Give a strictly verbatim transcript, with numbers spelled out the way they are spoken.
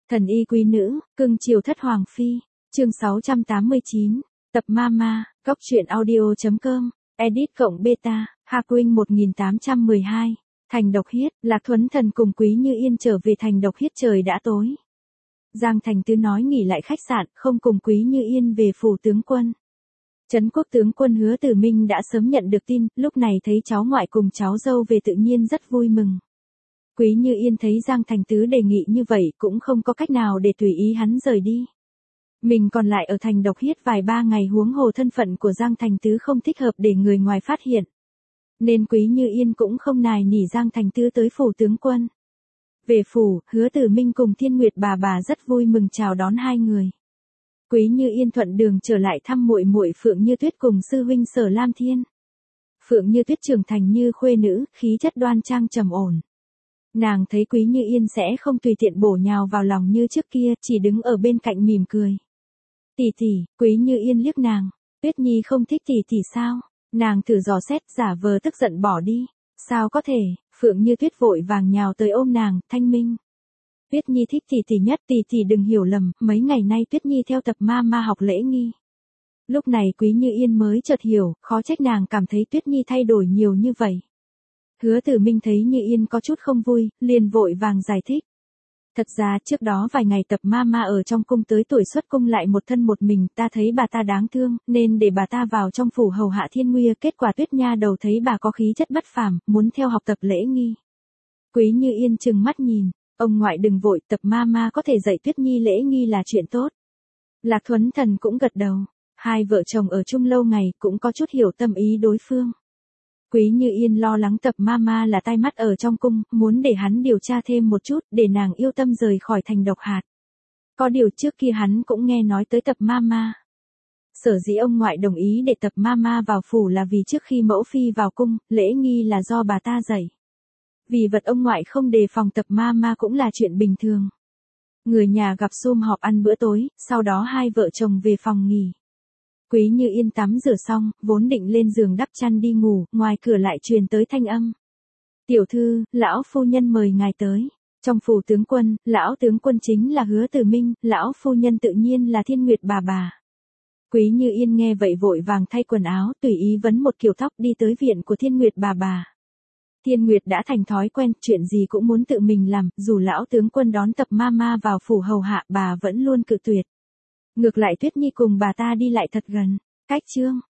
Thần y quý nữ, cưng chiều thất hoàng phi, chương sáu trăm tám mươi chín, tập Mama, góc truyện audio.com, edit cộng beta, Hakwing một nghìn tám trăm mười hai, thành Độc Hiết, Lạc Thuấn Thần cùng Quý Như Yên trở về thành Độc Hiết trời đã tối. Giang Thành Tứ nói nghỉ lại khách sạn, không cùng Quý Như Yên về phủ tướng quân. Trấn quốc tướng quân Hứa Tử Minh đã sớm nhận được tin, lúc này thấy cháu ngoại cùng cháu dâu về tự nhiên rất vui mừng. Quý Như Yên thấy Giang Thành Tứ đề nghị như vậy cũng không có cách nào để tùy ý hắn rời đi. Mình còn lại ở thành Độc Hiết vài ba ngày, huống hồ thân phận của Giang Thành Tứ không thích hợp để người ngoài phát hiện. Nên Quý Như Yên cũng không nài nỉ Giang Thành Tứ tới phủ tướng quân. Về phủ, Hứa Tử Minh cùng Thiên Nguyệt bà bà rất vui mừng chào đón hai người. Quý Như Yên thuận đường trở lại thăm muội muội Phượng Như Tuyết cùng sư huynh Sở Lam Thiên. Phượng Như Tuyết trưởng thành như khuê nữ, khí chất đoan trang trầm ổn. Nàng thấy Quý Như Yên sẽ không tùy tiện bổ nhào vào lòng như trước kia, chỉ đứng ở bên cạnh mỉm cười. Tỷ tỷ, Quý Như Yên liếc nàng, Tuyết Nhi không thích tỷ tỷ sao? Nàng thử dò xét, giả vờ tức giận bỏ đi. Sao có thể? Phượng Như Tuyết vội vàng nhào tới ôm nàng, thanh minh. Tuyết Nhi thích tỷ tỷ nhất, tỷ tỷ đừng hiểu lầm, mấy ngày nay Tuyết Nhi theo tập Mama học lễ nghi. Lúc này Quý Như Yên mới chợt hiểu, khó trách nàng cảm thấy Tuyết Nhi thay đổi nhiều như vậy. Hứa Tử Minh thấy Như Yên có chút không vui, liền vội vàng giải thích. Thật ra trước đó vài ngày tập Mama ở trong cung tới tuổi xuất cung lại một thân một mình, ta thấy bà ta đáng thương, nên để bà ta vào trong phủ hầu hạ Thiên Nguy, kết quả Tuyết Nha đầu thấy bà có khí chất bất phàm, muốn theo học tập lễ nghi. Quý Như Yên trừng mắt nhìn, ông ngoại đừng vội, tập Mama có thể dạy Tuyết Nhi lễ nghi là chuyện tốt. Lạc Thuấn Thần cũng gật đầu, hai vợ chồng ở chung lâu ngày cũng có chút hiểu tâm ý đối phương. Quý Như Yên lo lắng tập Mama là tai mắt ở trong cung, muốn để hắn điều tra thêm một chút, để nàng yêu tâm rời khỏi thành Độc Hạt. Có điều trước kia hắn cũng nghe nói tới tập Mama. Sở dĩ ông ngoại đồng ý để tập Mama vào phủ là vì trước khi mẫu phi vào cung, lễ nghi là do bà ta dạy. Vì vật ông ngoại không đề phòng tập Mama cũng là chuyện bình thường. Người nhà gặp sum họp ăn bữa tối, sau đó hai vợ chồng về phòng nghỉ. Quý Như Yên tắm rửa xong, vốn định lên giường đắp chăn đi ngủ, ngoài cửa lại truyền tới thanh âm. Tiểu thư, lão phu nhân mời ngài tới. Trong phủ tướng quân, lão tướng quân chính là Hứa Tử Minh, lão phu nhân tự nhiên là Thiên Nguyệt bà bà. Quý Như Yên nghe vậy vội vàng thay quần áo, tùy ý vấn một kiểu tóc đi tới viện của Thiên Nguyệt bà bà. Thiên Nguyệt đã thành thói quen, chuyện gì cũng muốn tự mình làm, dù lão tướng quân đón tập Mama vào phủ hầu hạ, bà vẫn luôn cự tuyệt. Ngược lại Tuyết Nhi cùng bà ta đi lại thật gần. Cách chương,